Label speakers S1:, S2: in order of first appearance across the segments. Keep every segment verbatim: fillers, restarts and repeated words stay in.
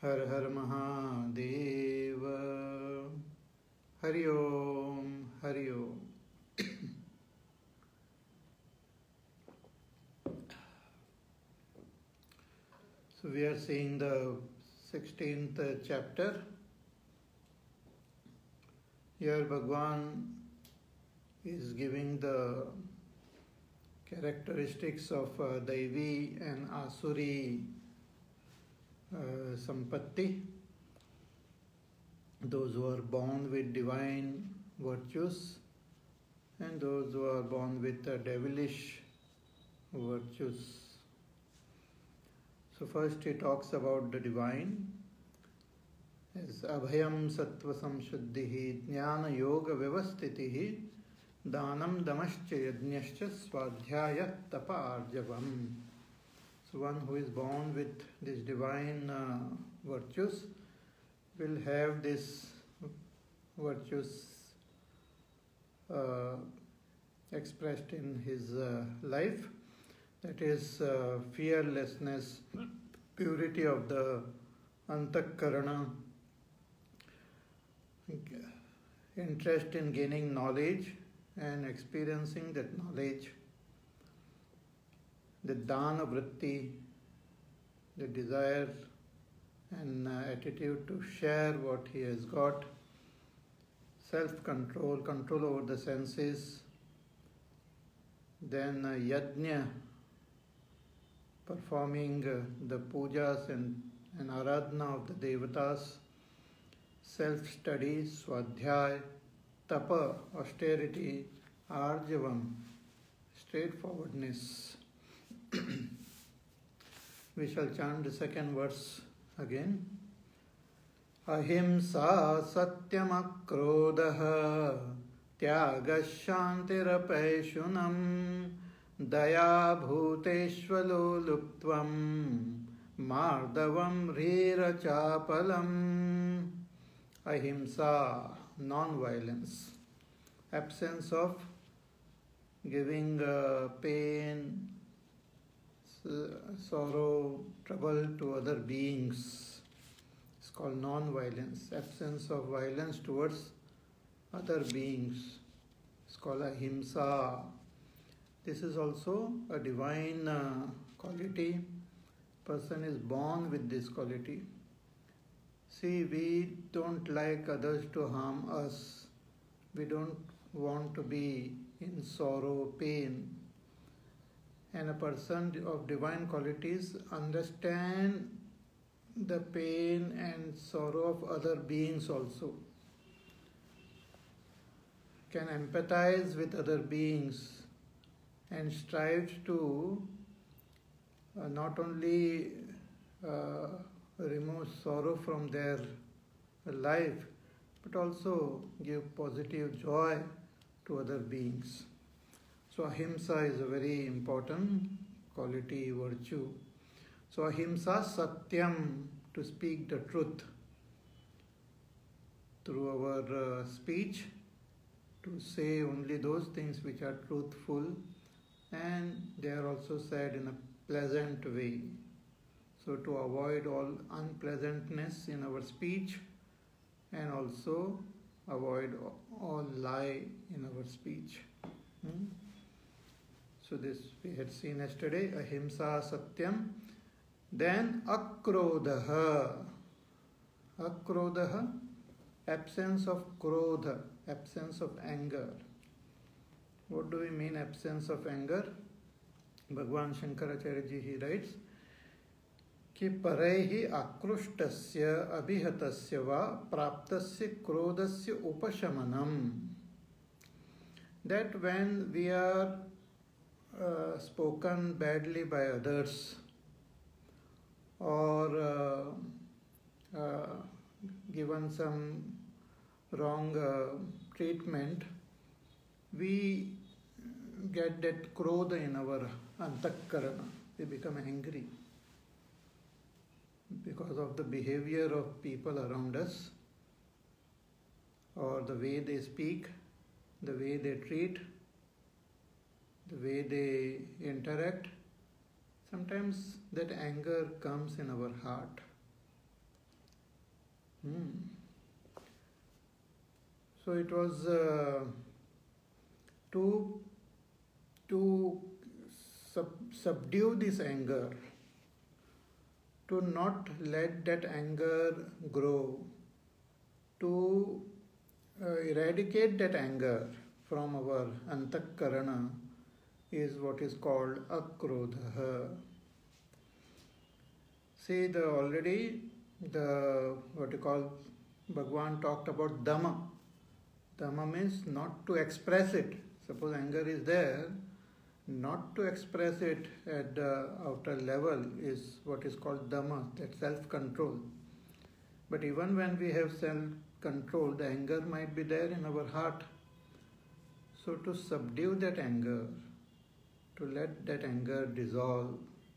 S1: Har Har Mahadeva. Hari Om, Hari Om. So we are seeing the sixteenth chapter. Here Bhagwan is giving the characteristics of uh, Daivi and Asuri uh, Sampatti, those who are born with divine virtues and those who are born with uh, devilish virtues. So first he talks about the divine as Abhayam Sattva Samshuddhihi Jnana Yoga Vyavastitihi Danam Damascha Yajnascha Swadhyaya Tapa Arjavam. So one who is born with these divine uh, virtues will have these virtues uh, expressed in his uh, life. That is uh, fearlessness, purity of the antakarana, interest in gaining knowledge and experiencing that knowledge, the dana vritti, the desire and uh, attitude to share what he has got, self-control, control over the senses, then uh, yajna, performing uh, the pujas and, and aradhana of the devatas, self-study, swadhyaya, tapa, austerity, arjavam, straightforwardness. We shall chant the second verse again. Ahimsa satyam akrodha tyagashantirapaishunam Daya bhuteshvalo luptvam mardavam rira chapalam. Ahimsa, non-violence, absence of giving uh, pain, sorrow, trouble to other beings. It's called non-violence, absence of violence towards other beings. It's called ahimsa. This is also a divine uh, quality. Person is born with this quality. See, we don't like others to harm us. We don't want to be in sorrow, pain. And a person of divine qualities understand the pain and sorrow of other beings also. Can empathize with other beings and strives to uh, not only uh, remove sorrow from their life, but also give positive joy to other beings. So ahimsa is a very important quality, virtue. So ahimsa satyam, to speak the truth through our uh, speech, to say only those things which are truthful, and they are also said in a pleasant way. So to avoid all unpleasantness in our speech and also avoid all lie in our speech. Hmm? So this we had seen yesterday, ahimsa satyam. Then akrodha. Akrodha, absence of krodha, absence of anger. What do we mean absence of anger? Bhagwan Shankaracharya ji, he writes, कि परैहि आकृष्टस्य अभिहतस्य वा प्राप्तस्य क्रोधस्य उपशमनम. That when we are uh, spoken badly by others or uh, uh, given some wrong uh, treatment, we get that krodha in our antakarana. We become angry because of the behavior of people around us, or the way they speak, the way they treat, the way they interact. Sometimes that anger comes in our heart. Hmm. So it was uh, to to sub- subdue this anger, to not let that anger grow, to uh, eradicate that anger from our antakarana is what is called akrodha. See, the already the what you call Bhagwan talked about dhamma. Dhamma means not to express it. Suppose anger is there, not to express it at the outer level is what is called dhamma, that self-control. But even when we have self-control, the anger might be there in our heart. So to subdue that anger, to let that anger dissolve,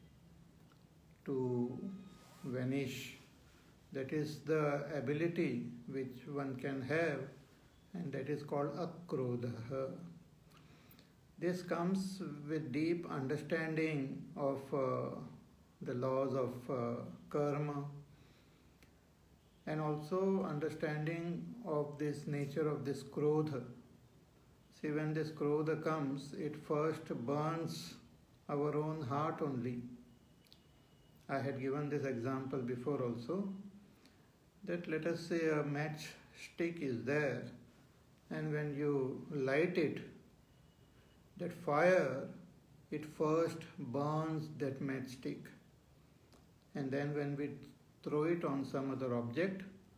S1: to vanish, that is the ability which one can have, and that is called akrodha. This comes with deep understanding of uh, the laws of uh, karma, and also understanding of this nature of this krodha. See, when this krodha comes, it first burns our own heart only. I had given this example before also, that let us say a match stick is there, and when you light it, that fire, it first burns that matchstick, and then when we throw it on some other object,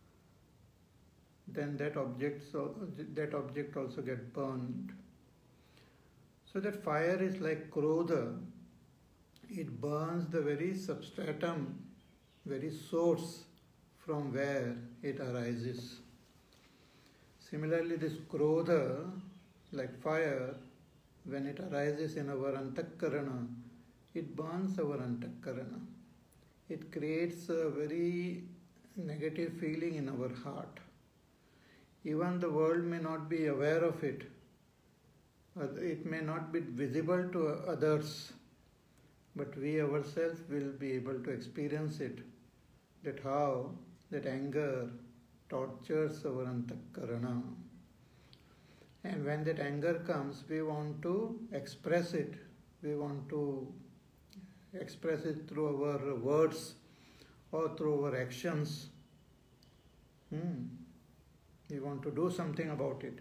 S1: then that object so that object also get burned. So that fire is like krodha. It burns the very substratum, very source from where it arises. Similarly, this krodha, like fire, when it arises in our antakarana, it burns our antakarana. It creates a very negative feeling in our heart. Even the world may not be aware of it. It may not be visible to others, but we ourselves will be able to experience it, that how that anger tortures our antakarana. And when that anger comes, we want to express it. We want to express it through our words or through our actions. Hmm. We want to do something about it.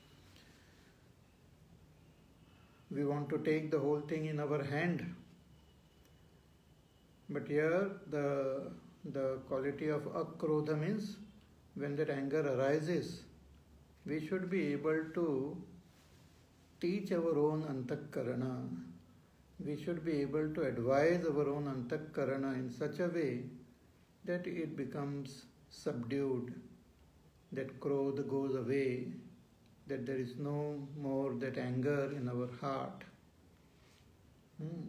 S1: We want to take the whole thing in our hand. But here the, the quality of akrodha means when that anger arises, we should be able to teach our own antakarana. We should be able to advise our own antakarana in such a way that it becomes subdued, that krodha goes away, that there is no more that anger in our heart. Hmm.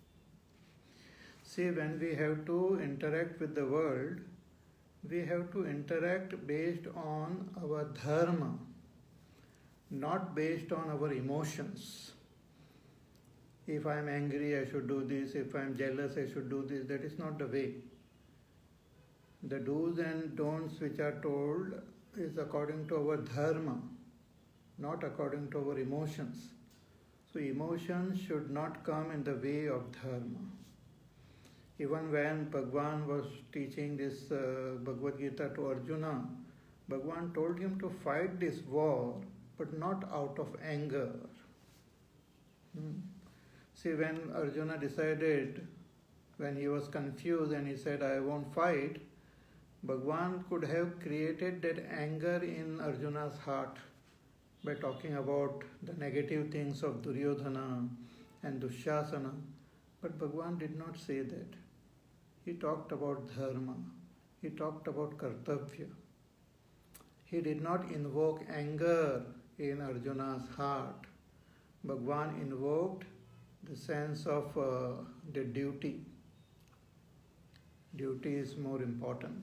S1: See, when we have to interact with the world, we have to interact based on our dharma, not based on our emotions. If I am angry, I should do this. If I am jealous, I should do this. That is not the way. The do's and don'ts which are told is according to our dharma, not according to our emotions. So emotions should not come in the way of dharma. Even when Bhagwan was teaching this uh, Bhagavad Gita to Arjuna, Bhagwan told him to fight this war, but not out of anger. Hmm. See, when Arjuna decided, when he was confused and he said, I won't fight, Bhagwan could have created that anger in Arjuna's heart by talking about the negative things of Duryodhana and Dushasana. But Bhagwan did not say that. He talked about dharma. He talked about kartavya. He did not invoke anger in Arjuna's heart. Bhagwan invoked the sense of uh, the duty. Duty is more important.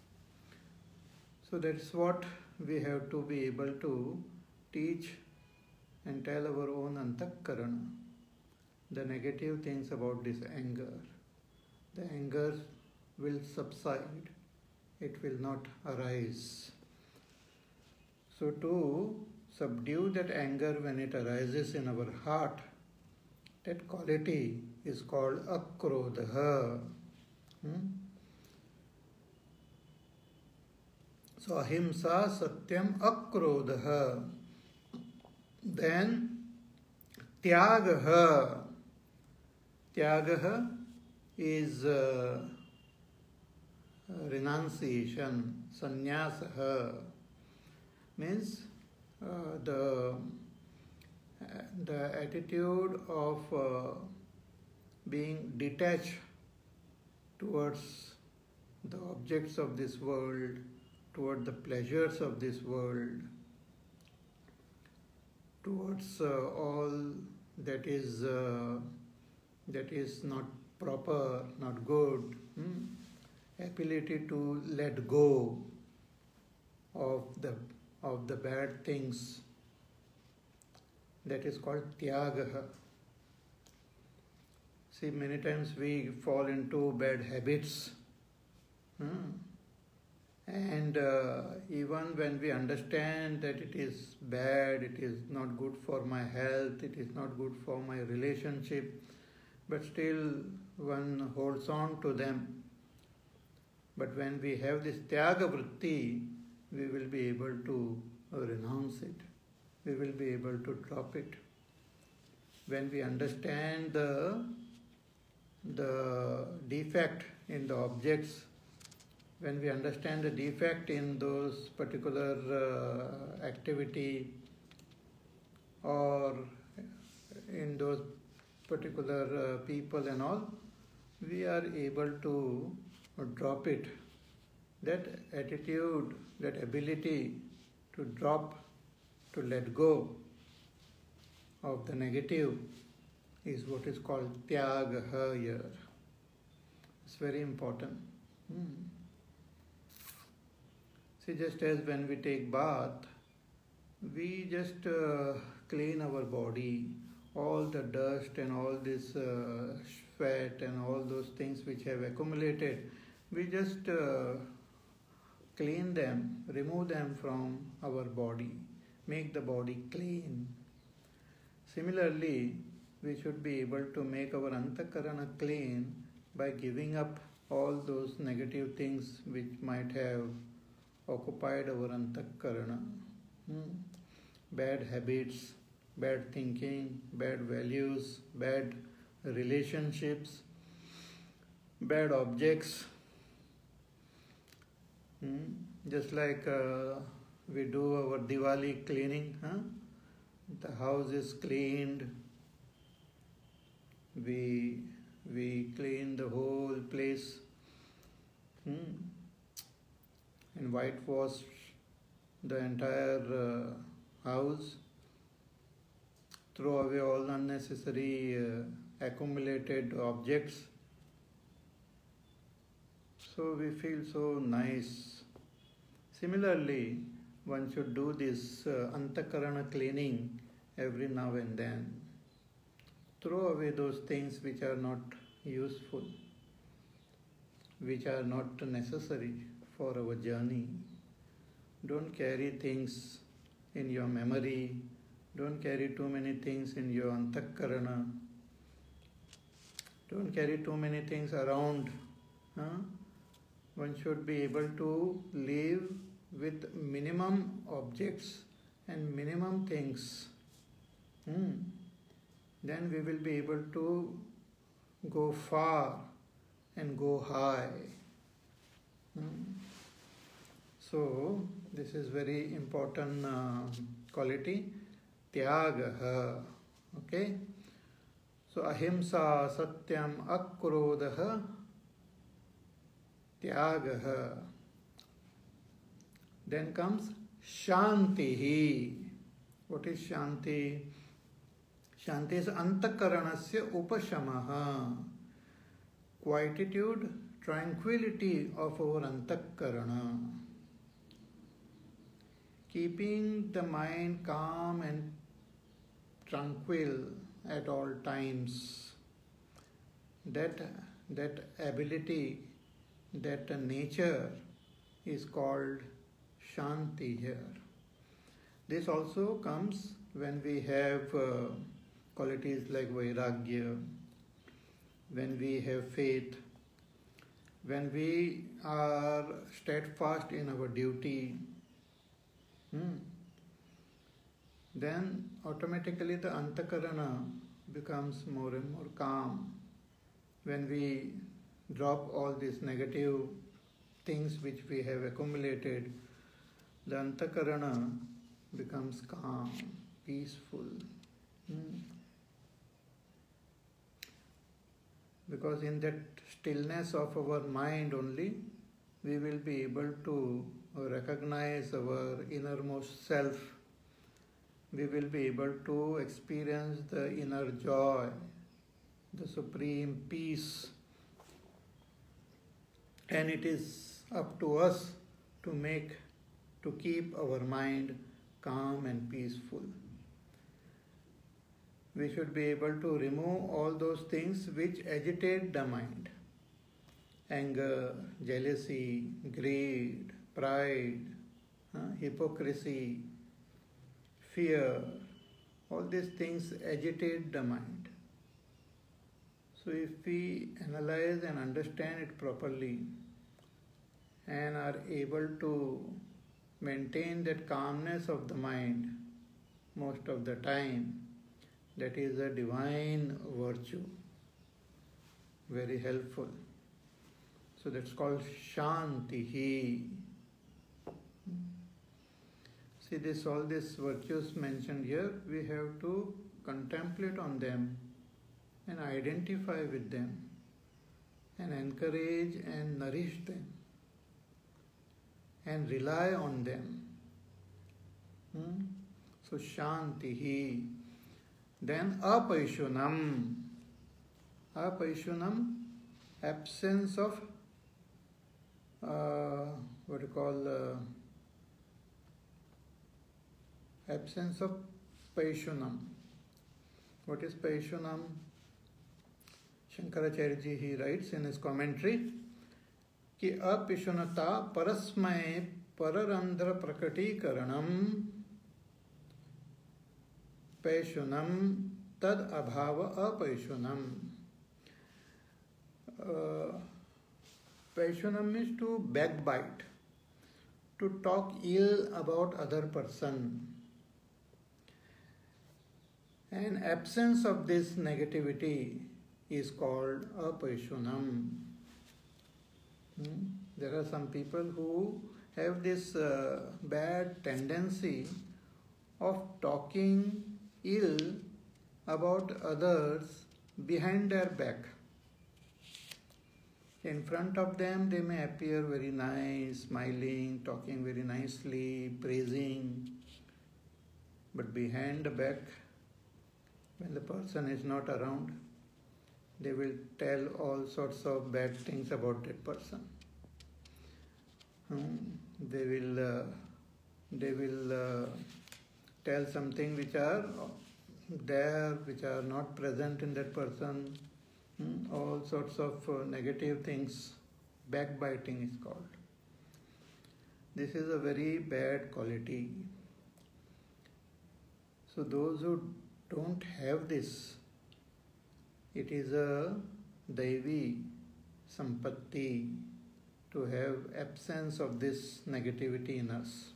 S1: So that's what we have to be able to teach and tell our own antakarana, the negative things about this anger. The anger will subside it will not arise. So to subdue that anger when it arises in our heart, that quality is called akrodha. Hmm? So ahimsa, satyam, akrodha. Then tyagaha. Tyagaha is uh, renunciation, sannyasaha. Means uh, the the attitude of uh, being detached towards the objects of this world, toward the pleasures of this world, towards uh, all that is uh, that is not proper, not good. Hmm? Ability to let go of the of the bad things. That is called tyagaha. See, many times we fall into bad habits. Hmm? And uh, even when we understand that it is bad, it is not good for my health, it is not good for my relationship, but still one holds on to them. But when we have this tyaga vritti, we will be able to renounce it. We will be able to drop it. When we understand the, the defect in the objects, when we understand the defect in those particular uh, activity or in those particular uh, people and all, we are able to drop it. That attitude, that ability to drop, to let go of the negative is what is called tyagaha here. It's very important. Hmm. See, just as when we take bath, we just uh, clean our body, all the dust and all this uh, sweat and all those things which have accumulated, we just uh, clean them, remove them from our body, make the body clean. Similarly, we should be able to make our antakarana clean by giving up all those negative things which might have occupied our antakarana. Hmm? Bad habits, bad thinking, bad values, bad relationships, bad objects. Hmm? Just like uh, we do our Diwali cleaning, huh? The house is cleaned, we we clean the whole place, hmm? and whitewash the entire uh, house, throw away all unnecessary uh, accumulated objects. So we feel so nice. Similarly, one should do this uh, antakarana cleaning every now and then. Throw away those things which are not useful, which are not necessary for our journey. Don't carry things in your memory. Don't carry too many things in your antakarana. Don't carry too many things around. Huh? One should be able to live with minimum objects and minimum things. Hmm. Then we will be able to go far and go high. Hmm. So this is very important uh, quality, tyagaha. Okay. So ahimsa, satyam, akrodha, tyagaha. Then comes shantihi. What is shanti? Shanti is antakaranasya upashamaha. Quietude, tranquility of our antakarana. Keeping the mind calm and tranquil at all times. That, that ability, that nature is called Shanti here. This also comes when we have uh, qualities like Vairagya, when we have faith, when we are steadfast in our duty, hmm, then automatically the Antakarana becomes more and more calm. When we drop all these negative things which we have accumulated, the Antakarana becomes calm, peaceful. Hmm. Because in that stillness of our mind only, we will be able to recognize our innermost self. We will be able to experience the inner joy, the supreme peace. And it is up to us to make, to keep our mind calm and peaceful. We should be able to remove all those things which agitate the mind. Anger, jealousy, greed, pride, uh, hypocrisy, fear, all these things agitate the mind. So if we analyze and understand it properly and are able to maintain that calmness of the mind most of the time, that is a divine virtue, very helpful. So that's called Shantihi. See this, all these virtues mentioned here, we have to contemplate on them and identify with them and encourage and nourish them and rely on them. Hmm? So Shantihi. Then Apaishunam. Apaishunam, absence of uh, what you call uh, absence of Paishunam. What is Paishunam? Shankaracharya ji, he writes in his commentary कि अपिशुनता परस्मय पररंध्र प्रकटीकरणम पैशुनम तद अभाव अपैशुनम. Uh, Paishunam means to backbite, to talk ill about other person. And absence of this negativity is called apaishunam. Hmm? There are some people who have this uh, bad tendency of talking ill about others behind their back. In front of them, they may appear very nice, smiling, talking very nicely, praising. But behind the back, when the person is not around, they will tell all sorts of bad things about that person. Hmm. They will, uh, they will uh, tell something which are there, which are not present in that person. Hmm. All sorts of uh, negative things. Backbiting is called. This is a very bad quality. So those who don't have this, it is a Daivi Sampatti to have absence of this negativity in us,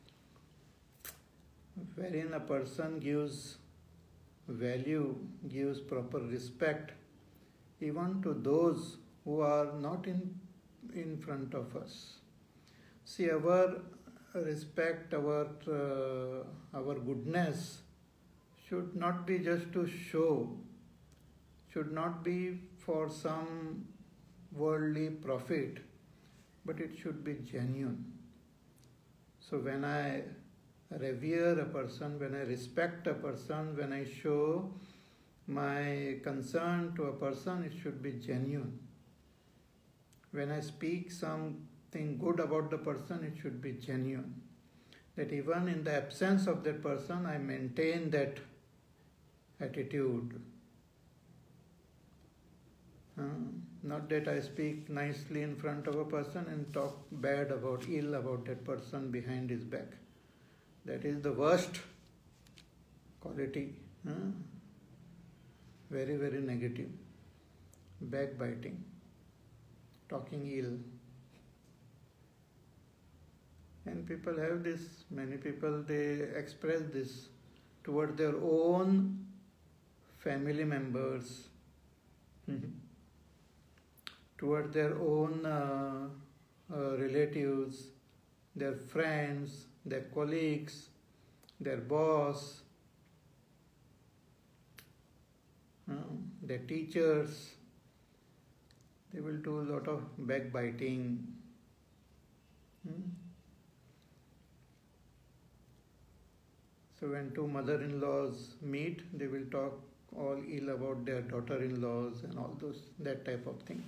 S1: wherein a person gives value, gives proper respect even to those who are not in, in front of us. See, our respect, our, uh, our goodness should not be just to show, should not be for some worldly profit, but it should be genuine. So when I revere a person, when I respect a person, when I show my concern to a person, it should be genuine. When I speak something good about the person, it should be genuine. That even in the absence of that person, I maintain that attitude. Uh, not that I speak nicely in front of a person and talk bad about, ill about that person behind his back. That is the worst quality. Uh, very, very negative. Backbiting, talking ill. And people have this, many people, they express this toward their own family members, toward their own uh, uh, relatives, their friends, their colleagues, their boss, uh, their teachers. They will do a lot of backbiting. Hmm? So when two mother-in-laws meet, they will talk all ill about their daughter-in-laws and all those, that type of thing.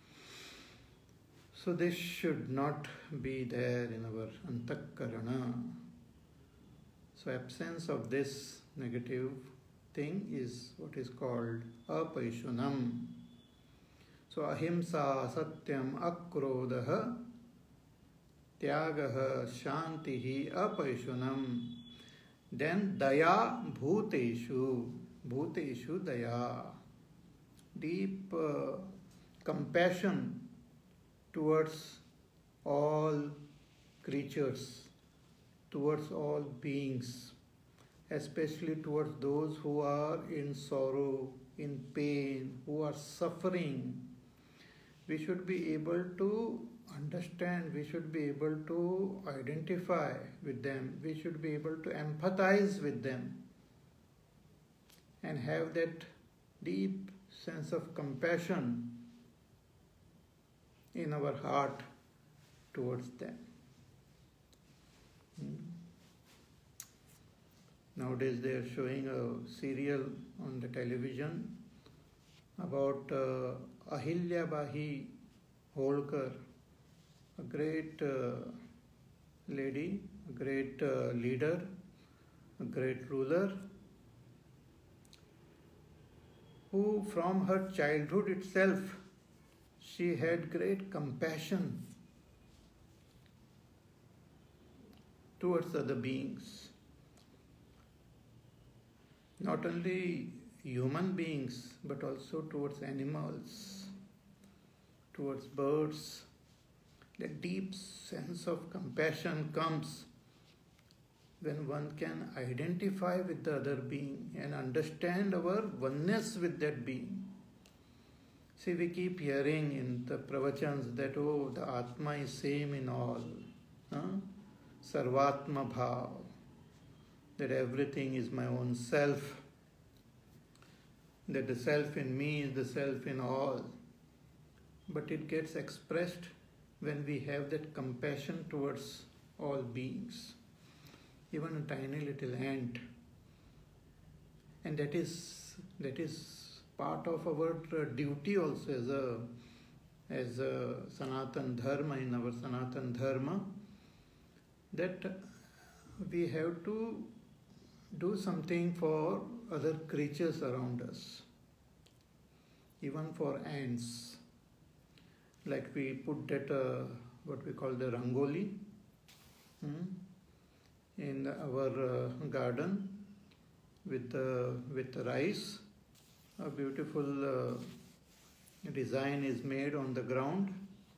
S1: So this should not be there in our antakarana. So absence of this negative thing is what is called apaishunam. So ahimsa, satyam, akrodha, tyagaha, shantihi, apaishunam. Then daya bhuteshu, bhuteshu daya, deep uh, compassion towards all creatures, towards all beings, especially towards those who are in sorrow, in pain, who are suffering. We should be able to understand, we should be able to identify with them, we should be able to empathize with them and have that deep sense of compassion in our heart towards them. Hmm. Nowadays they are showing a serial on the television about uh, Ahilya Bahi Holkar, a great uh, lady, a great uh, leader, a great ruler, who from her childhood itself, she had great compassion towards other beings. Not only human beings, but also towards animals, towards birds. That deep sense of compassion comes when one can identify with the other being and understand our oneness with that being. See, we keep hearing in the pravachans that, oh, the Atma is same in all. Huh? Sarvatma bhav. That everything is my own self. That the self in me is the self in all. But it gets expressed when we have that compassion towards all beings. Even a tiny little ant. And that is that is part of our duty also as a as a Sanatan Dharma, in our Sanatan Dharma, that we have to do something for other creatures around us, even for ants. Like we put that uh, what we call the rangoli hmm, in our uh, garden with uh, with rice. A beautiful uh, design is made on the ground,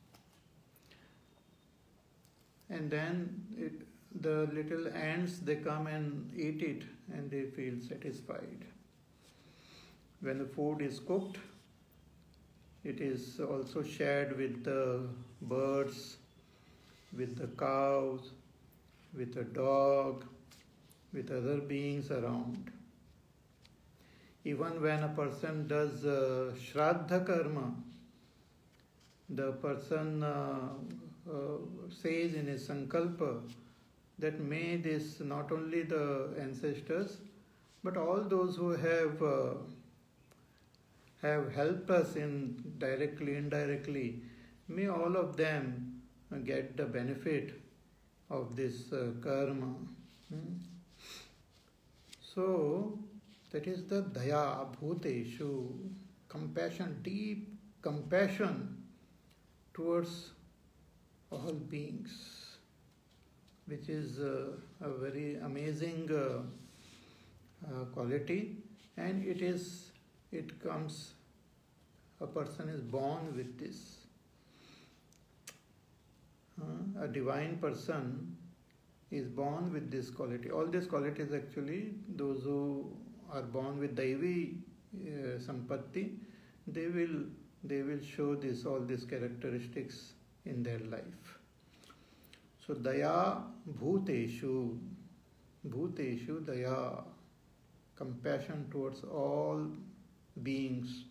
S1: and then it, the little ants, they come and eat it and they feel satisfied. When the food is cooked, it is also shared with the birds, with the cows, with the dog, with other beings around. Even when a person does uh, Shraddha Karma, the person uh, uh, says in his Sankalpa that may this, not only the ancestors, but all those who have uh, have helped us in directly, indirectly, may all of them get the benefit of this uh, karma. Hmm? So, that is the daya bhuteshu, compassion, deep compassion towards all beings, which is uh, a very amazing uh, uh, quality, and it is, it comes, a person is born with this. Uh, a divine person is born with this quality. All these qualities actually, those who are born with Daivi uh, Sampatti, they will they will show this, all these characteristics in their life. So Daya Bhuteshu, Bhuteshu Daya, compassion towards all beings.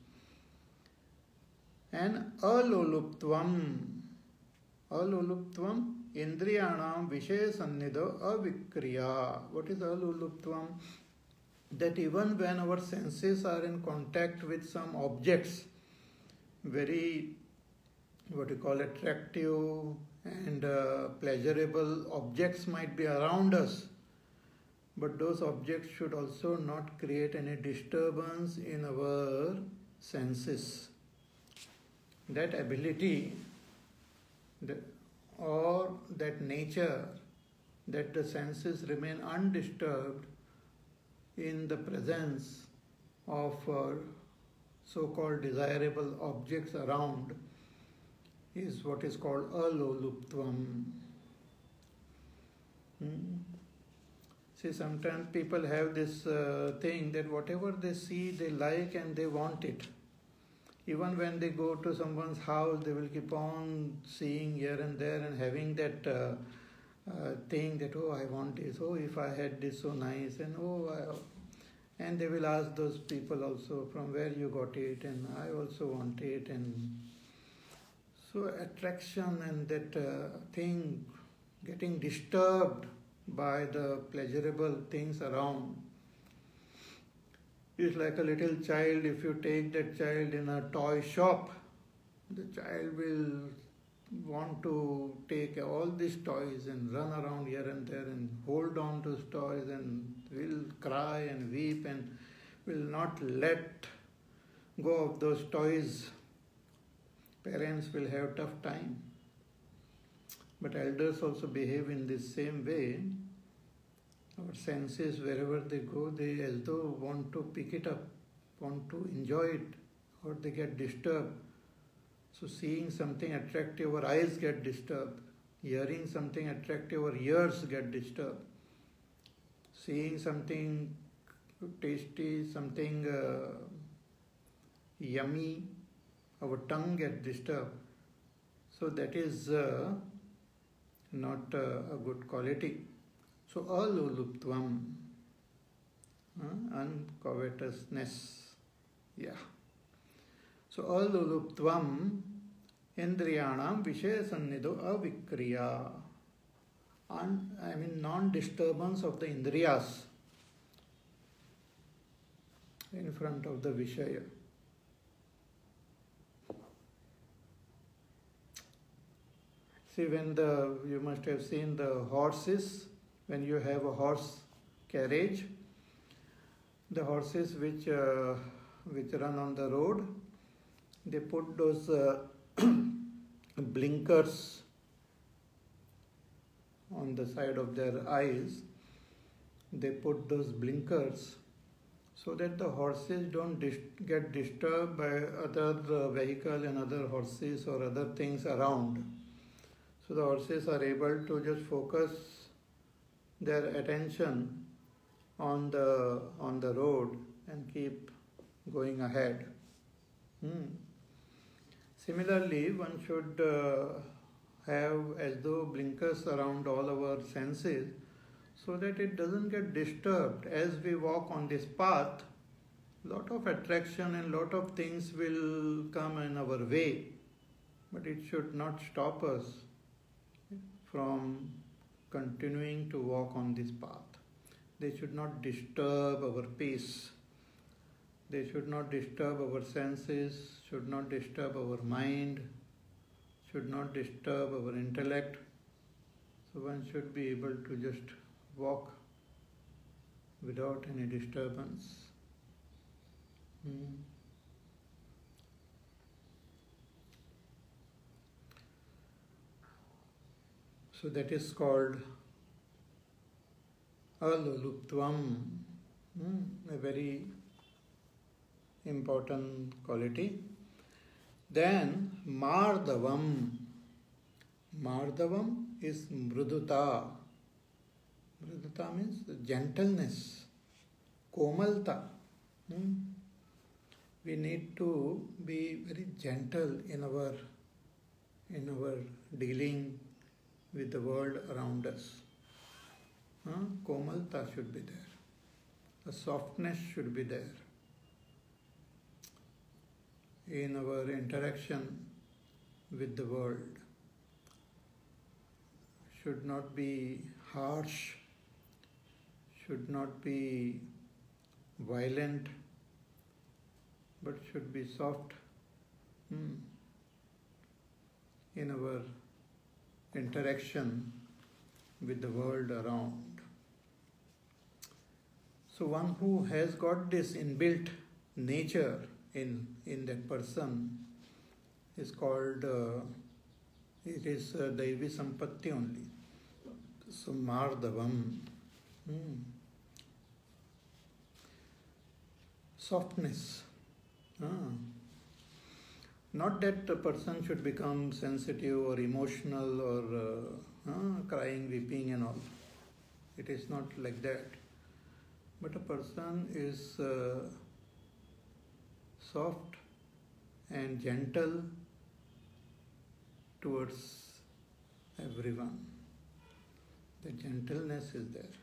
S1: And Aloluptvam, Aloluptvam Indriyanam Vishaya Sannido Avikriya. What is Aloluptvam? That even when our senses are in contact with some objects, very, what you call, attractive and uh, pleasurable objects might be around us, but those objects should also not create any disturbance in our senses. That ability, the, or that nature, that the senses remain undisturbed in the presence of uh, so-called desirable objects around, is what is called aloluptvam. Hmm. See, sometimes people have this uh, thing that whatever they see, they like and they want it. Even when they go to someone's house, they will keep on seeing here and there and having that uh, uh, thing that, oh, I want this, oh, if I had this, so nice, and oh, I, and they will ask those people also from where you got it, and I also want it. And so attraction and that uh, thing getting disturbed by the pleasurable things around is like a little child. If you take that child in a toy shop, the child will want to take all these toys and run around here and there and hold on to toys and will cry and weep and will not let go of those toys. Parents will have tough time. But elders also behave in this same way. Our senses, wherever they go, they as though want to pick it up, want to enjoy it, or they get disturbed. So seeing something attractive, our eyes get disturbed. Hearing something attractive, our ears get disturbed. Seeing something tasty, something uh, yummy, our tongue gets disturbed. So that is uh, not uh, a good quality. So aloluptvam, uh, uncovetousness. Yeah. So aloluptvam indriyanam vishaya sannido avikriya. Un, I mean non-disturbance of the indriyas in front of the vishaya. See, when the, you must have seen the horses, when you have a horse carriage, the horses which uh, which run on the road, they put those uh, blinkers on the side of their eyes. They put those blinkers so that the horses don't dis- get disturbed by other uh, vehicles and other horses or other things around. So the horses are able to just focus their attention on the on the road and keep going ahead. Hmm. Similarly, one should uh, have as though blinkers around all our senses so that it doesn't get disturbed. As we walk on this path, lot of attraction and lot of things will come in our way, but it should not stop us from continuing to walk on this path. They should not disturb our peace. They should not disturb our senses, should not disturb our mind, should not disturb our intellect. So one should be able to just walk without any disturbance. Hmm. So that is called aluluptvam, hmm, a very important quality. Then mardavam. Mardavam is mruduta. Mruduta means gentleness, komalta. Hmm? We need to be very gentle in our in our dealing with the world around us. Huh? Komalta should be there. A softness should be there in our interaction with the world. Should not be harsh, should not be violent, but should be soft hmm, in our interaction with the world around. So one who has got this inbuilt nature in, in that person is called, uh, it is uh, Daivi Sampatti only. So Mardavam. Hmm. Softness. Ah. Not that a person should become sensitive or emotional or uh, uh, crying, weeping and all. It is not like that. But a person is uh, soft and gentle towards everyone. The gentleness is there.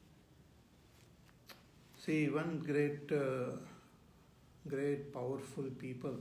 S1: See, one great, uh, great powerful people,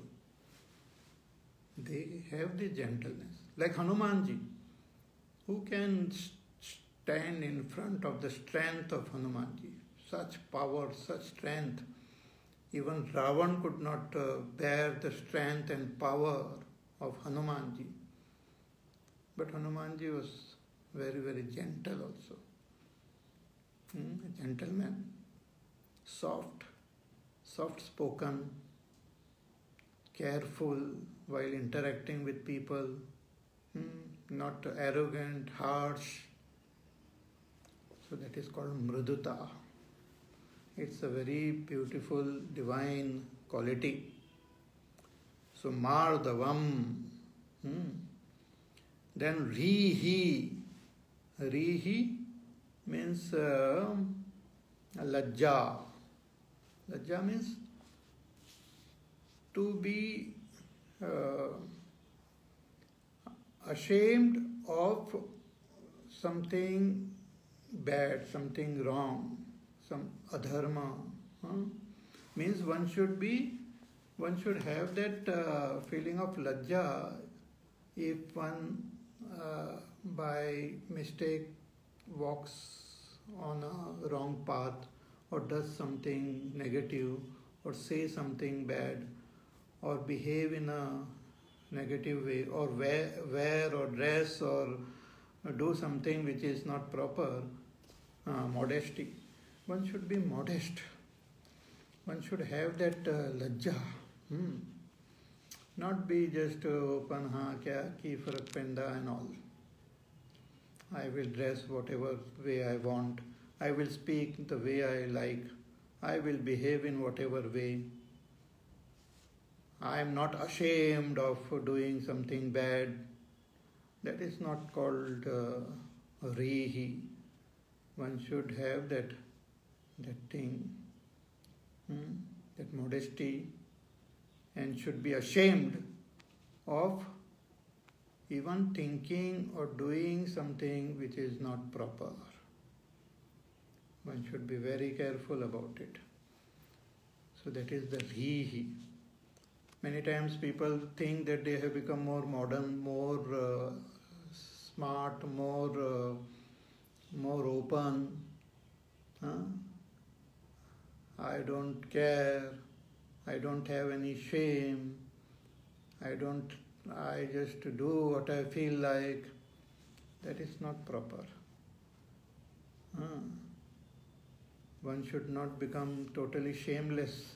S1: they have the gentleness. Like Hanumanji, who can stand in front of the strength of Hanumanji? Such power, such strength. Even Ravan could not uh, bear the strength and power of Hanumanji. But Hanumanji was very, very gentle also. Hmm? A gentleman, soft, soft-spoken, careful while interacting with people, hmm? Not arrogant, harsh. So that is called mruduta. It's a very beautiful, divine quality. So mardavam. Hmm? Then rihi. Rihi means uh, lajja. Lajja means to be uh, ashamed of something bad, something wrong, some adharma. Huh? Means one should be, one should have that uh, feeling of lajja if one uh, by mistake walks on a wrong path or does something negative or say something bad or behave in a negative way or wear, wear or dress or do something which is not proper, uh, modesty. One should be modest. One should have that uh, lajja. Hmm. Not be just uh, open, ha, kya, ki farak penda and all. I will dress whatever way I want. I will speak the way I like. I will behave in whatever way. I am not ashamed of doing something bad. That is not called uh, rihi. One should have that, that thing, hmm? that modesty, and should be ashamed of even thinking or doing something which is not proper. One should be very careful about it. So that is the rihi. Many times people think that they have become more modern, more uh, smart, more uh, more open. Huh? I don't care. I don't have any shame. I don't. I just do what I feel like. That is not proper. Huh? One should not become totally shameless.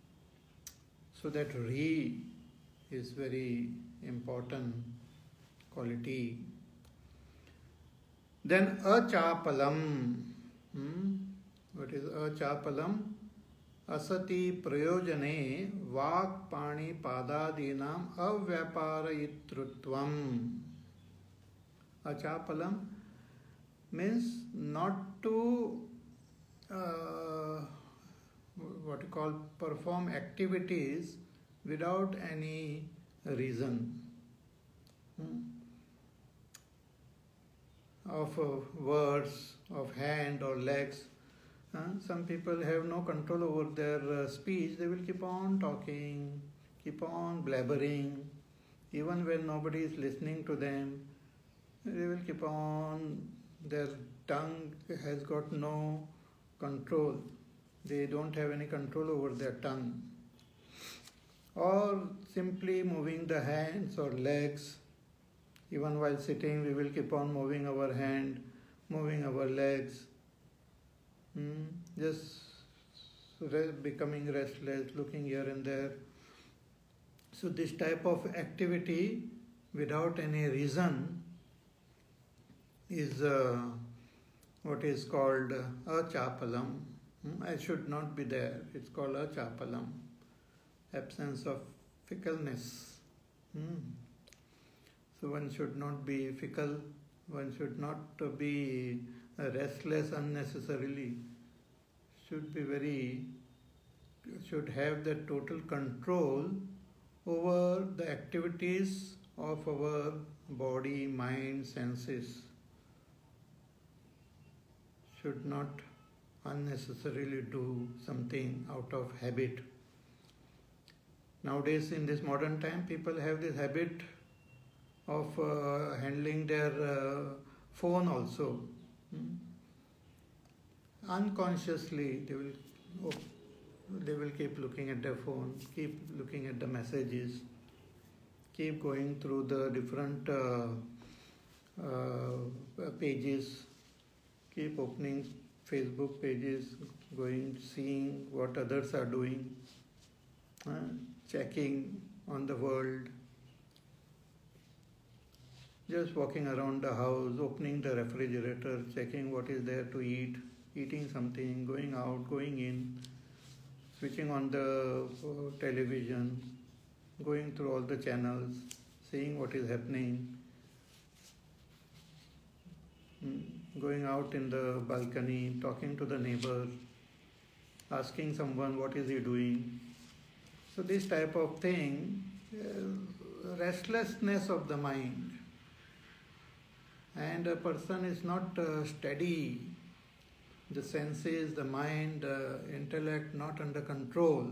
S1: So that re is very important quality. Then achapalam. Hmm? What is achapalam? Asati prayojane vak pani padadinam avyaparayitrutvam. Achapalam means not to uh, what you call perform activities without any reason. Hmm? Of uh, words, of hand or legs. Uh, some people have no control over their uh, speech. They will keep on talking, keep on blabbering, even when nobody is listening to them. They will keep on. Their tongue has got no control. They don't have any control over their tongue. Or simply moving the hands or legs. Even while sitting, we will keep on moving our hand, moving our legs. Hmm? Just becoming restless, looking here and there. So this type of activity without any reason is uh, what is called achapalam. Hmm? I should not be there. It's called achapalam. Absence of fickleness. Hmm? So one should not be fickle. One should not be restless unnecessarily. Should be very, should have the total control over the activities of our body, mind, senses. Should not unnecessarily do something out of habit. Nowadays, in this modern time, people have this habit of uh, handling their uh, phone also. Hmm? Unconsciously, they will oh, they will keep looking at their phone, keep looking at the messages, keep going through the different uh, uh, pages, keep opening Facebook pages, going, seeing what others are doing, uh, checking on the world. Just walking around the house, opening the refrigerator, checking what is there to eat, eating something, going out, going in, switching on the uh, television, going through all the channels, seeing what is happening, mm, going out in the balcony, talking to the neighbor, asking someone what is he doing. So this type of thing, uh, restlessness of the mind. And a person is not uh, steady, the senses, the mind, uh, intellect not under control.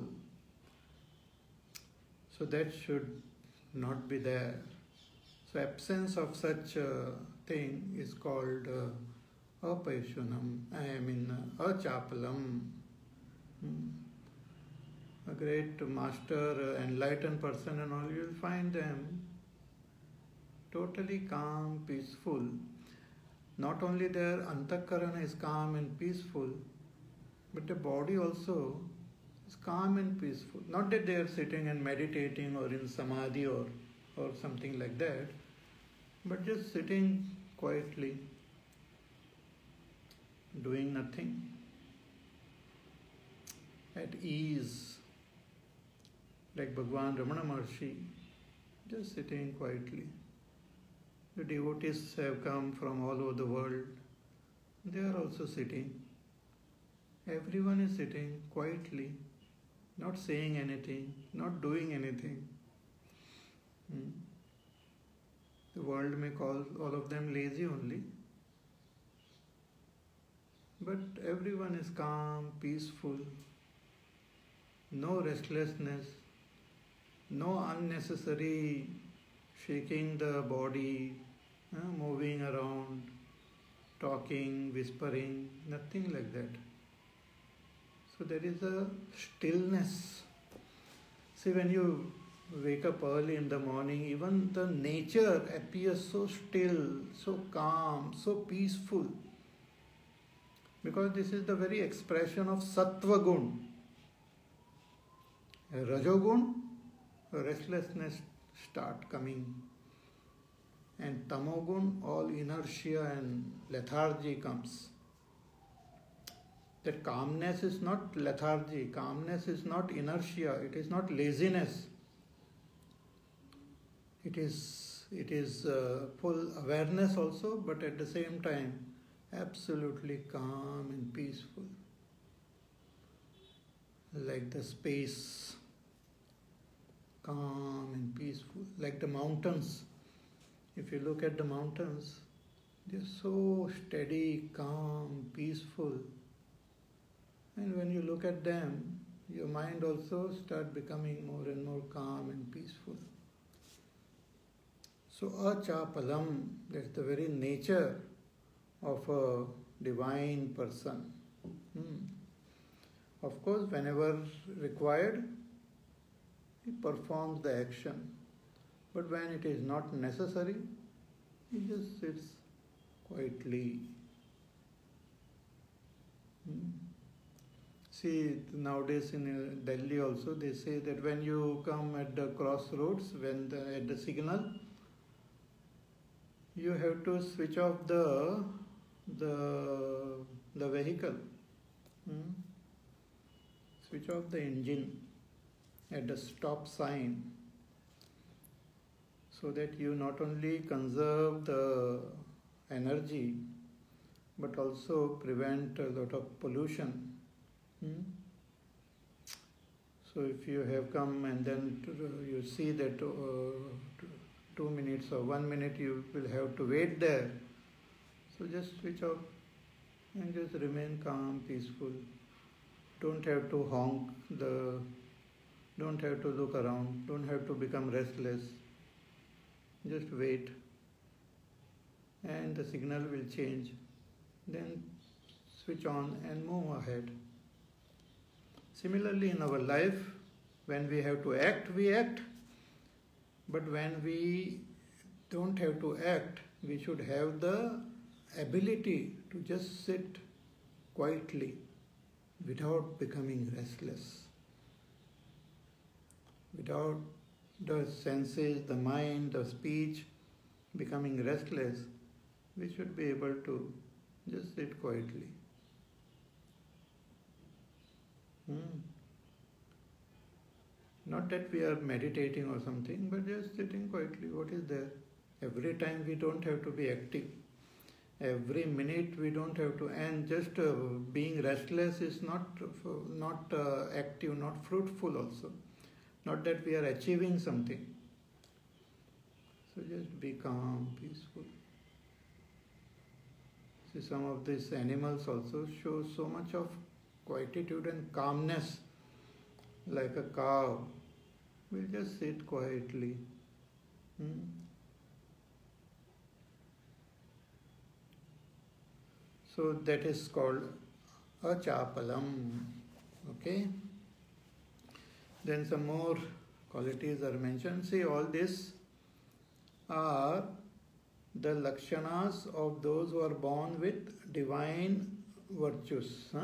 S1: So that should not be there. So absence of such a thing is called uh, apayashunam, I mean uh, achapalam. Hmm. A great master, uh, enlightened person and all, you will find them totally calm, peaceful. Not only their antakarana is calm and peaceful, but the body also is calm and peaceful. Not that they are sitting and meditating or in samadhi or, or something like that, but just sitting quietly, doing nothing, at ease, like Bhagwan Ramana Maharshi, just sitting quietly. The devotees have come from all over the world. They are also sitting. Everyone is sitting quietly, not saying anything, not doing anything. Hmm. The world may call all of them lazy only. But everyone is calm, peaceful, no restlessness, no unnecessary shaking the body, uh, moving around, talking, whispering, nothing like that. So there is a stillness. See, when you wake up early in the morning, even the nature appears so still, so calm, so peaceful. Because this is the very expression of sattva gun. Rajogun, restlessness start coming. And tamogun, all inertia and lethargy comes. That calmness is not lethargy, calmness is not inertia, it is not laziness. It is, it is uh, full awareness also, but at the same time, absolutely calm and peaceful. Like the space, calm and peaceful. Like the mountains. If you look at the mountains, they're so steady, calm, peaceful. And when you look at them, your mind also starts becoming more and more calm and peaceful. So achapalam, that's the very nature of a divine person. Hmm. Of course, whenever required, he performs the action. But when it is not necessary, he just sits quietly. Hmm. See, nowadays in Delhi also, they say that when you come at the crossroads, when the, at the signal, you have to switch off the the the vehicle. Hmm? Switch off the engine at the stop sign, so that you not only conserve the energy but also prevent a lot of pollution. Hmm? So if you have come and then to, you see that uh, two minutes or one minute you will have to wait there, so just switch off and just remain calm, peaceful. Don't have to honk the, don't have to look around, don't have to become restless. Just wait and the signal will change. Then switch on and move ahead. Similarly, in our life, when we have to act, we act. But when we don't have to act, we should have the ability to just sit quietly without becoming restless. Without the senses, the mind, the speech becoming restless, we should be able to just sit quietly. Hmm. Not that we are meditating or something, but just sitting quietly. What is there? Every time we don't have to be active. Every minute we don't have to, and just uh, being restless is not uh, not uh, active, not fruitful also. Not that we are achieving something. So just be calm, peaceful. See, some of these animals also show so much of quietude and calmness. Like a cow will just sit quietly. Hmm? So that is called achapalam. Okay? Then some more qualities are mentioned. See, all these are the lakshanas of those who are born with divine virtues. Huh?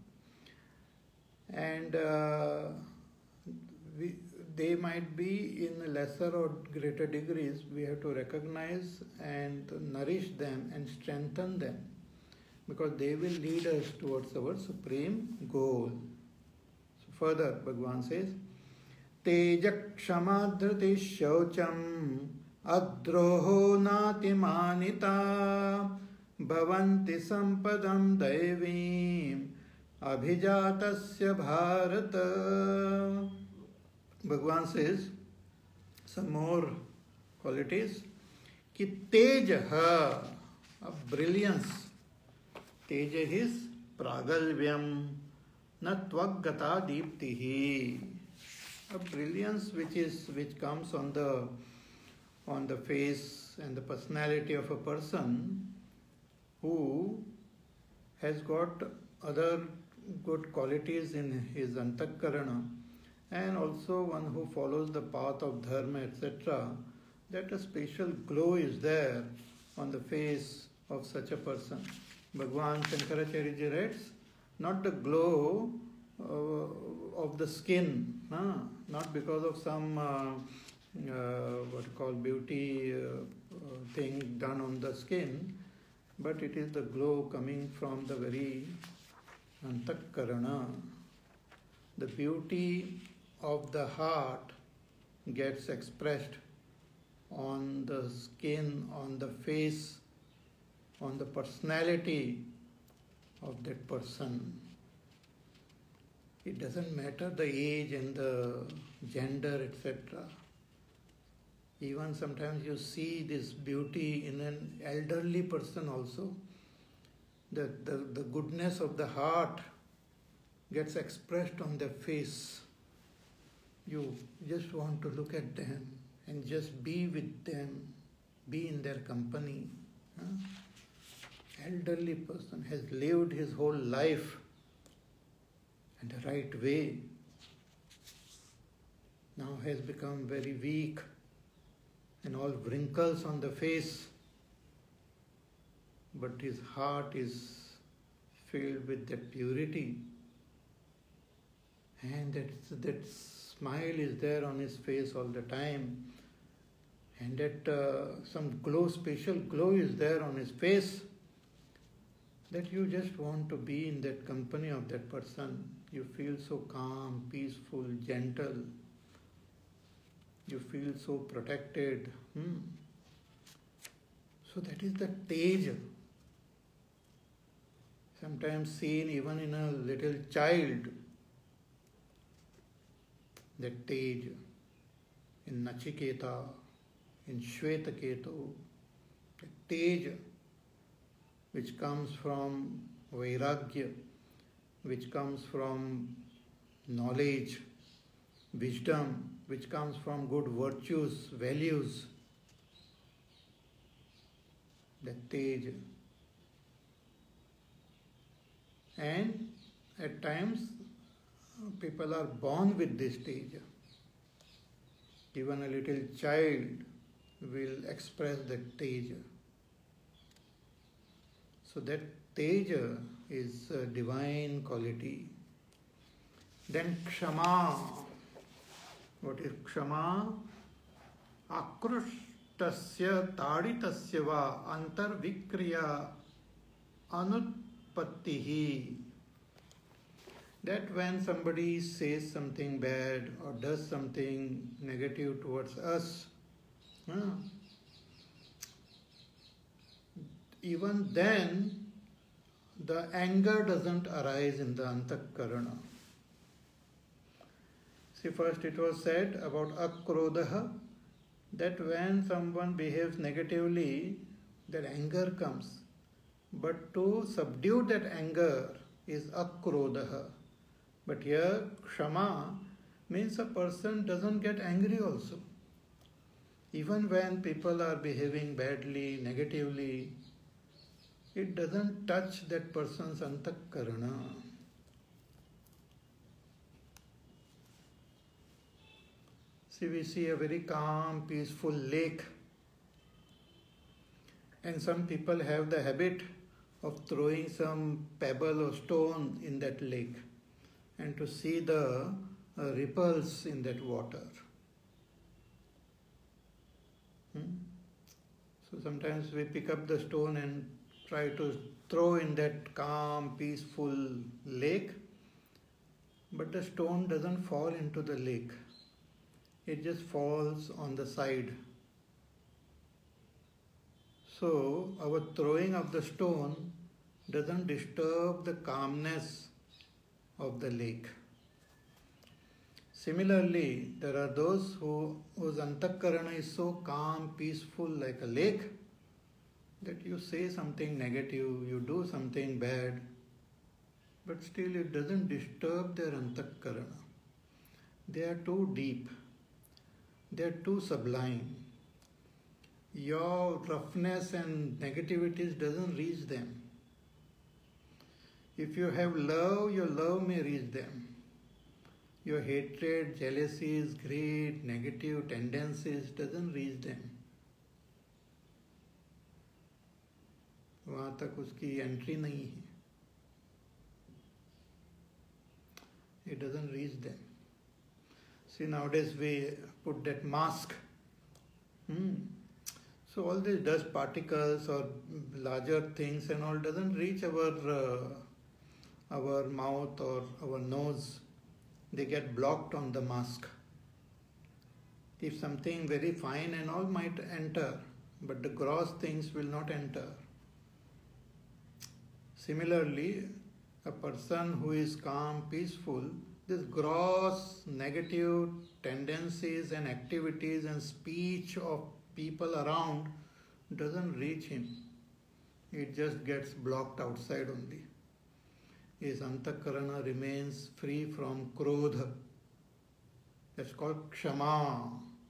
S1: And uh, we, they might be in lesser or greater degrees. We have to recognize and nourish them and strengthen them, because they will lead us towards our supreme goal. So further, Bhagavan says, Teja kshama dhriti shaucham adroho nati manita bhavanti sampadam daivim abhijatasya bharata. Bhagavan says some more qualities. Ki tejaha, a brilliance. Teja is pragalvyam na tvaggata deeptihi. A brilliance which is which comes on the on the face and the personality of a person who has got other good qualities in his antakarana, and also one who follows the path of dharma, et cetera, that a special glow is there on the face of such a person. Bhagavan Shankaracharya ji writes, not the glow uh, of the skin, huh? Not because of some uh, uh, what you call beauty uh, uh, thing done on the skin, but it is the glow coming from the very antakarana. The beauty of the heart gets expressed on the skin, on the face, on the personality of that person. It doesn't matter the age and the gender, et cetera. Even sometimes you see this beauty in an elderly person also. The, the, the goodness of the heart gets expressed on their face. You just want to look at them and just be with them, be in their company. Huh? Elderly person has lived his whole life in the right way. Now has become very weak and all wrinkles on the face, but his heart is filled with that purity, and that, that smile is there on his face all the time, and that uh, some glow, special glow is there on his face, that you just want to be in that company of that person. You feel so calm, peaceful, gentle. You feel so protected. Hmm. So that is the tej. Sometimes seen even in a little child. That tej. In Nachiketa, in Shvetaketu. The tej which comes from Vairagya, which comes from knowledge, wisdom, which comes from good virtues, values. That tej. And at times people are born with this tej. Even a little child will express that tej. So that teja is a divine quality. Then kshama. What is kshama? Akrustasya taditasya va antarvikriya anutpattihi. That when somebody says something bad or does something negative towards us, huh, even then, the anger doesn't arise in the antakarana. See, first it was said about akrodaha, that when someone behaves negatively, that anger comes. But to subdue that anger is akrodaha. But here, kshama means a person doesn't get angry also. Even when people are behaving badly, negatively, it doesn't touch that person's antakarana. See, we see a very calm, peaceful lake, and some people have the habit of throwing some pebble or stone in that lake and to see the uh, ripples in that water. Hmm? So sometimes we pick up the stone and try to throw in that calm, peaceful lake, but the stone doesn't fall into the lake. It just falls on the side. So our throwing of the stone doesn't disturb the calmness of the lake. Similarly, there are those who, whose antakarana is so calm, peaceful like a lake, that you say something negative, you do something bad, but still it doesn't disturb their antakarana. They are too deep. They are too sublime. Your roughness and negativities doesn't reach them. If you have love, your love may reach them. Your hatred, jealousies, greed, negative tendencies doesn't reach them. वहाँ तक उसकी entry नहीं है. It doesn't reach them. See, nowadays we put that mask Hmm. So all these dust particles or larger things and all doesn't reach our uh, our mouth or our nose. They get blocked on the mask. If something very fine and all might enter, but the gross things will not enter. Similarly, a person who is calm, peaceful, this gross negative tendencies and activities and speech of people around doesn't reach him. It just gets blocked outside only. His antakarana remains free from krodha. That's called kshama.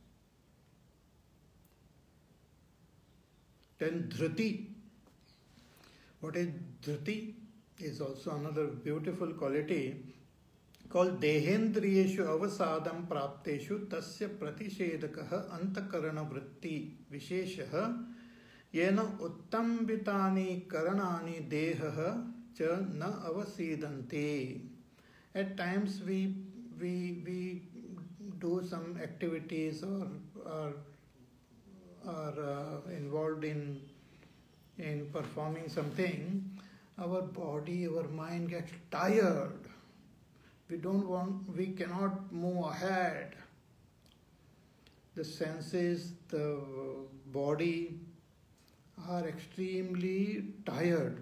S1: Then dhriti. What is dhriti? Is also another beautiful quality called dehendriyeshu avasadam prapteshu tasya pratishedakaha antakarana vritti visheshaha yena uttambitani karanani dehaha cha na avasidanti. At times we we we do some activities or are, are uh, involved in in performing something, our body, our mind gets tired. We don't want, we cannot move ahead. The senses, the body are extremely tired.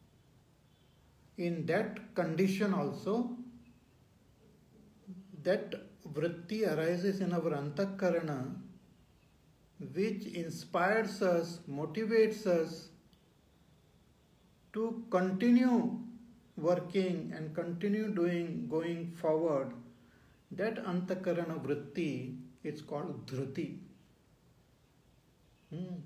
S1: In that condition also, that vritti arises in our antakarana, which inspires us, motivates us to continue working and continue doing, going forward. That antakarana vritti is called dhriti. Hmm.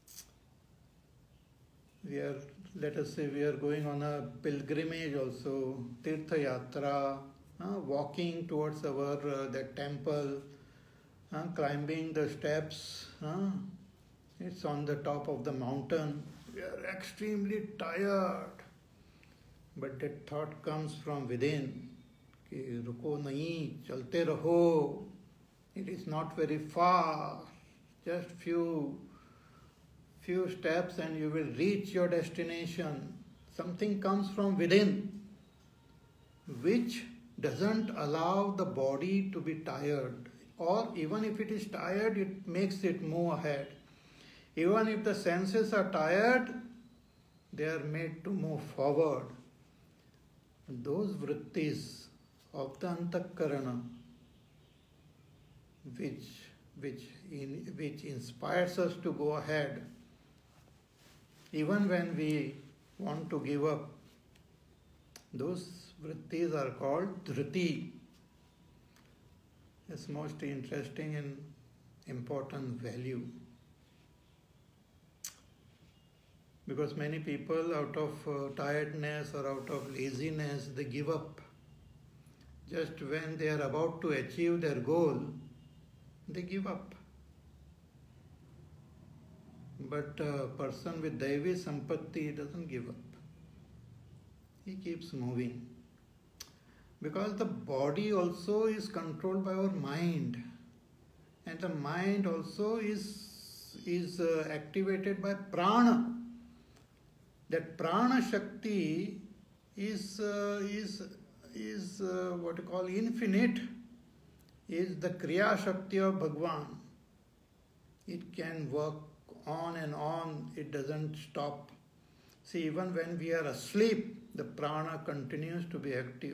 S1: We are, let us say, we are going on a pilgrimage also, tirtha yatra, uh, walking towards our uh, that temple, uh, climbing the steps. Uh, it's on the top of the mountain. We are extremely tired. But that thought comes from within. Ki ruko nahi, chalte raho. It is not very far. Just few, few steps and you will reach your destination. Something comes from within, which doesn't allow the body to be tired. Or even if it is tired, it makes it move ahead. Even if the senses are tired, they are made to move forward. Those vrittis of the antakarana, which, which, in, which inspires us to go ahead, even when we want to give up, those vrittis are called dhriti. It's most interesting and important value. Because many people, out of uh, tiredness or out of laziness, they give up. Just when they are about to achieve their goal, they give up. But a person with Daivi Sampatti doesn't give up. He keeps moving. Because the body also is controlled by our mind. And the mind also is, is uh, activated by prana. That prana shakti is uh, is is uh, what you call infinite, is the kriya shakti of Bhagwan. It can work on and on, it doesn't stop. See, even when we are asleep, the prana continues to be active.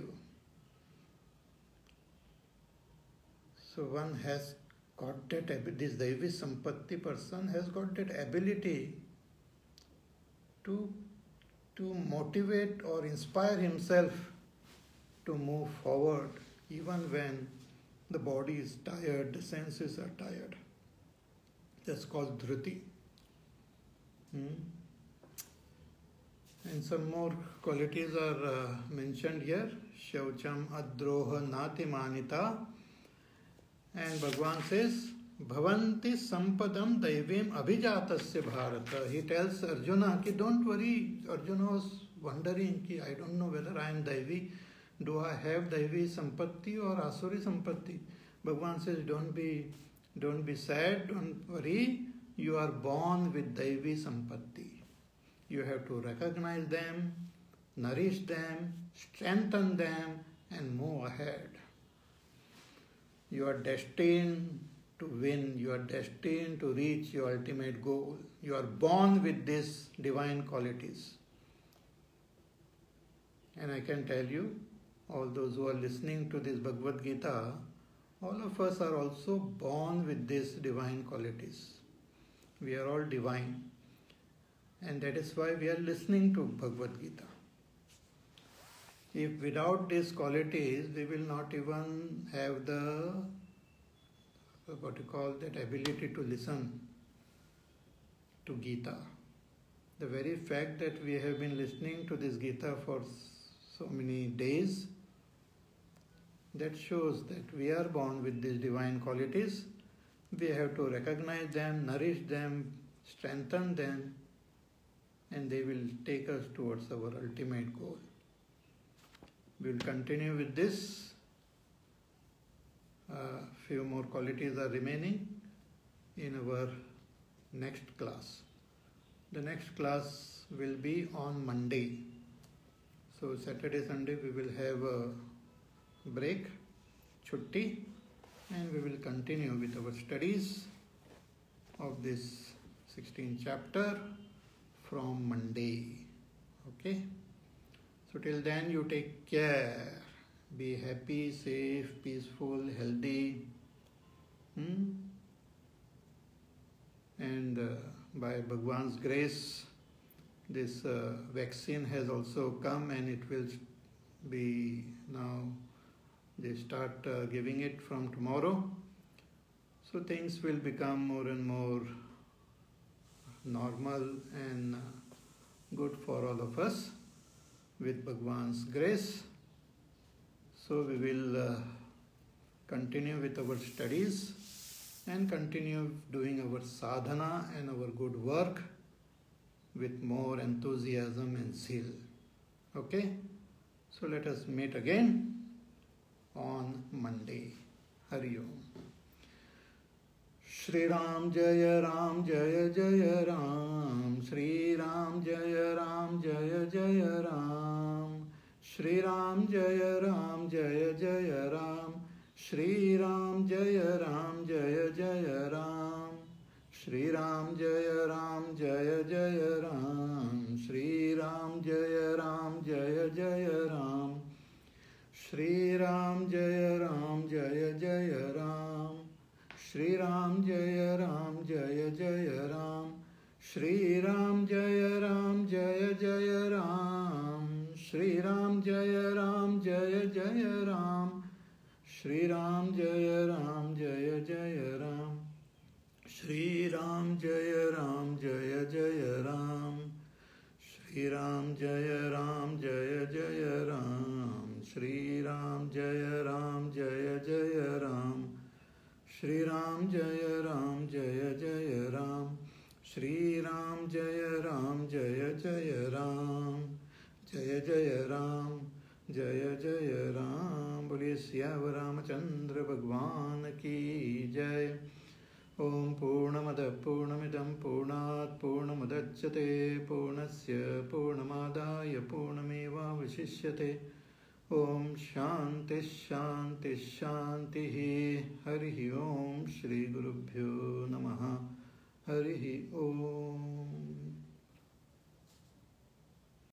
S1: So one has got that ability, this Daivi Sampatti person has got that ability to to motivate or inspire himself to move forward even when the body is tired, the senses are tired. That's called dhriti. Hmm? And some more qualities are uh, mentioned here. Shaucham adroha nati manita. And Bhagwan says, Bhavanti sampadam daivim abhijatasya bharata. He tells Arjuna, ki don't worry. Arjuna was wondering, ki I don't know whether I am Daivi. Do I have Daivi sampatti or Asuri sampatti? Bhagwan says, don't be Don't be sad, don't worry. You are born with Daivi Sampatti. You have to recognize them, nourish them, strengthen them, and move ahead. You are destined to win. You are destined to reach your ultimate goal. You are born with these divine qualities. And I can tell you, all those who are listening to this Bhagavad Gita, all of us are also born with these divine qualities. We are all divine. And that is why we are listening to Bhagavad Gita. If without these qualities, we will not even have the, what you call that, ability to listen to Gita. The very fact that we have been listening to this Gita for so many days, that shows that we are born with these divine qualities. We have to recognize them, nourish them, strengthen them, and they will take us towards our ultimate goal. We will continue with this. A uh, few more qualities are remaining in our next class. The next class will be on Monday. So Saturday, Sunday we will have a break, chutti, and we will continue with our studies of this sixteenth chapter from Monday. Okay? So till then you take care. Be happy, safe, peaceful, healthy. Hmm? And uh, by Bhagwan's grace, this uh, vaccine has also come, and it will be now, they start uh, giving it from tomorrow. So things will become more and more normal and uh, good for all of us with Bhagwan's grace. So we will uh, continue with our studies and continue doing our sadhana and our good work with more enthusiasm and zeal. Okay? So let us meet again on Monday. Hari Om. Shri Ram Jaya Ram Jaya Jaya Ram. Shri Ram Jaya Ram Jaya Jaya Ram. Shri Ram Jaya Ram Jaya Jaya Ram. Shri Ram Jaya Ram Jaya Jaya Ram. Shri Ram Jaya Ram Jaya Jaya Ram. Shri Ram Jaya Ram Jaya Jaya Ram. Shri Ram Jaya Ram Jaya Jaya Ram. Shri Ram Jaya Ram Jaya Jaya Ram. Shri Ram Jaya Ram Jaya Jaya Ram. Shri Ram Jaya Ram Jaya Jaya Ram. Shri Ram Jaya Ram Jaya Jaya Ram. Shri Ram Jaya Ram Jaya Jaya Ram. Shri Ram Jaya Ram Jaya Jaya Ram. Shri Ram Jaya Ram Jaya Jaya Ram. Shri Ram Jaya Ram Jaya Jaya Ram. Shri Ram Jaya Ram Jaya Jaya Ram. Jaya Jaya Ram. Jaya Jaya Ram. Boliye Siyavar Ramachandra Bhagwan ki Jai. Om Purnamada Purnamidam Purnat Purnamadachyate Purnasya Purnamadaya Purnameva Vishishyate. Om Shanti Shanti Shanti. Hari Om Shri Gurubhyo Namaha. Hari Om.